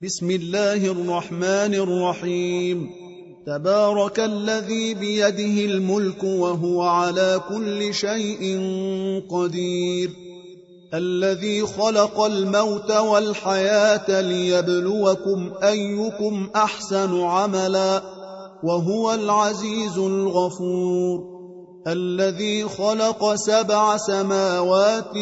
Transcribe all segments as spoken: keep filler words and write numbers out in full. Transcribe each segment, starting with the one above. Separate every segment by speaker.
Speaker 1: بسم الله الرحمن الرحيم. تبارك الذي بيده الملك وهو على كل شيء قدير، الذي خلق الموت والحياة ليبلوكم أيكم أحسن عملا وهو العزيز الغفور، الذي خلق سبع سماوات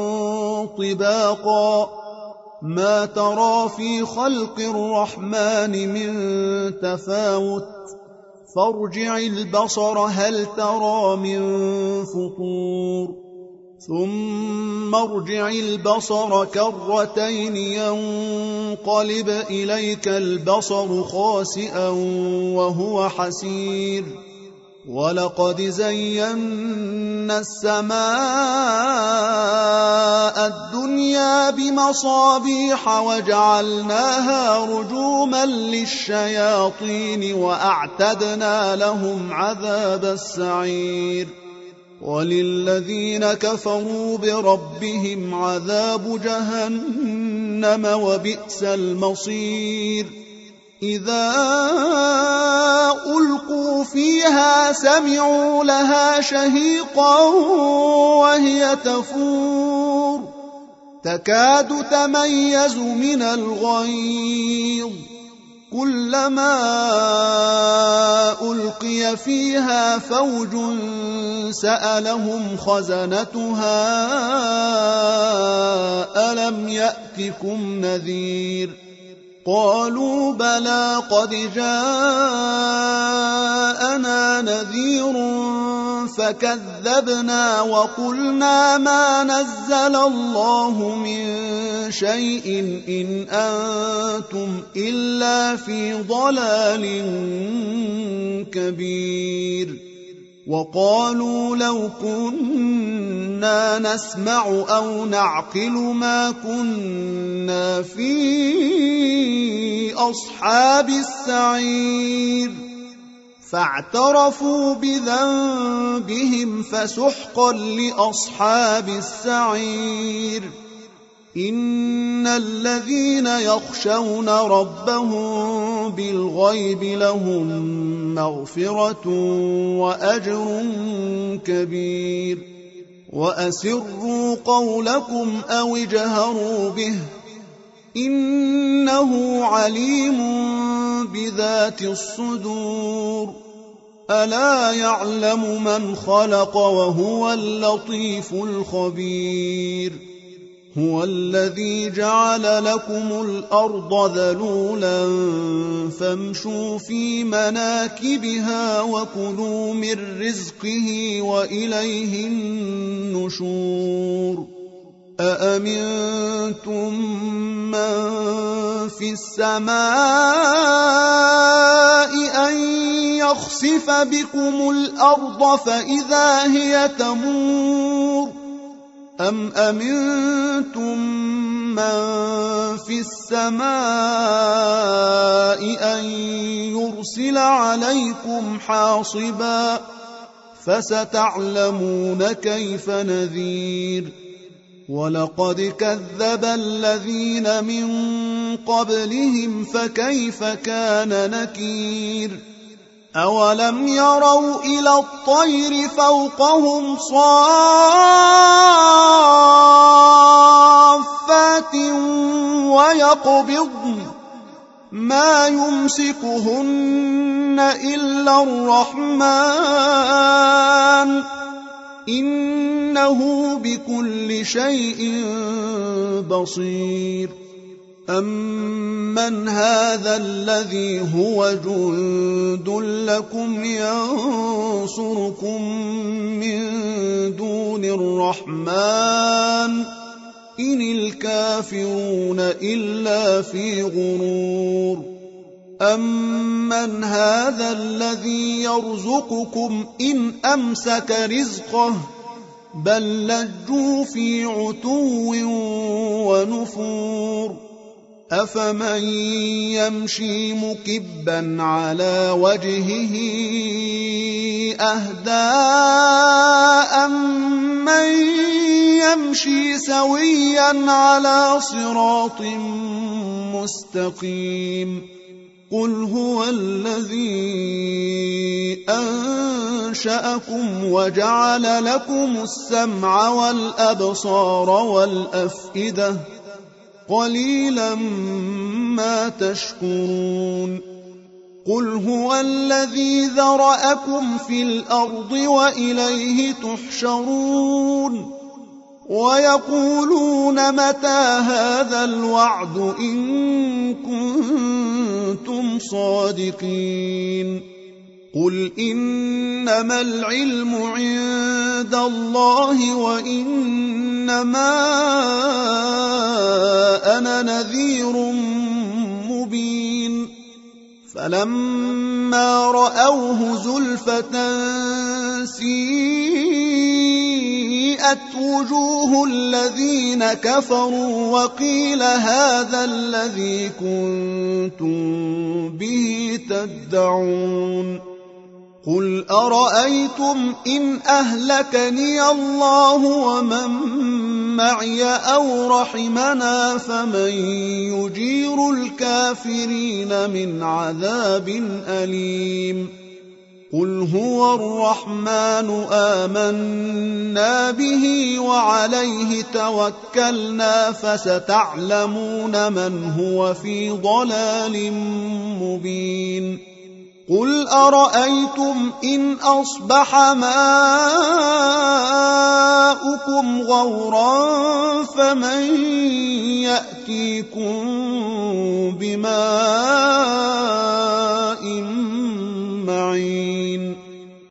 Speaker 1: طباقا ما ترى في خلق الرحمن من تفاوت فارجع البصر هل ترى من فطور ثم ارجع البصر كرتين ينقلب إليك البصر خاسئا وهو حسير، ولقد زينا السماء الدنيا بمصابيح وجعلناها رجوما للشياطين وأعتدنا لهم عذاب السعير، وللذين كفروا بربهم عذاب جهنم وبئس المصير. إذا ألقوا فيها سمعوا لها شهيقا وهي تفور تكاد تميز من الغيظ، كلما ألقي فيها فوج سألهم خزنتها ألم يأتكم نذير، قالوا بلى قد جاءنا نذير فكذبنا وقلنا ما نزل الله من شيء إن أنتم إلا في ضلال كبير، وقالوا لو كنا نسمع أو نعقل ما كنا في أصحاب السعير، فاعترفوا بذنبهم فسحقا لأصحاب السعير. إن الذين يخشون ربهم بالغيب لهم مغفرة وأجر كبير، وأسروا قولكم أو اجهروا به إنه عليم بذات الصدور، ألا يعلم من خلق وهو اللطيف الخبير. هو الذي جعل لكم الأرض ذلولا فامشوا في مناكبها وكلوا من رزقه وإليه النشور. أأمنتم من في السماء أن يخسف بكم الأرض فإذا هي تمور، أم أمنتم من في السماء أن يرسل عليكم حاصبا فستعلمون كيف نذير. ولقد كذب الذين من قبلهم فكيف كان نكير. أولم يروا إلى الطير فوقهم صافات ويقبضن ما يمسكهن إلا الرحمن إنه بكل شيء بصير. أمن هذا الذي هو جند لكم ينصركم من دون الرحمن إن الكافرون إلا في غرور. أمن هذا الذي يرزقكم إن أمسك رزقه بل لجوا في عتو ونفور. أفمن يمشي مكبا على وجهه أهدى أمن يمشي سويا على صراط واستقيم قل هو الذي أنشأكم وجعل لكم السمع والأبصار والأفئدة قليلا ما تشكرون قل هو الذي ذرأكم في الأرض وإليه تحشرون ويقولون متى هذا الوعد إن كنتم صادقين قل إنما العلم عند الله وإنما أنا نذير مبين فلما رأوه زلفة سيئت وجوه الذين كفروا وقيل هذا الذي كنتم به تدعون قل أرأيتم إن أهلكني الله ومن معي أو رحمنا فمن يجير الكافرين من عذاب أليم قل هو الرحمن آمنا به وعليه توكلنا فستعلمون من هو في ضلال مبين قل أرأيتم إن أصبح ماؤكم غورا فمن يأتيكم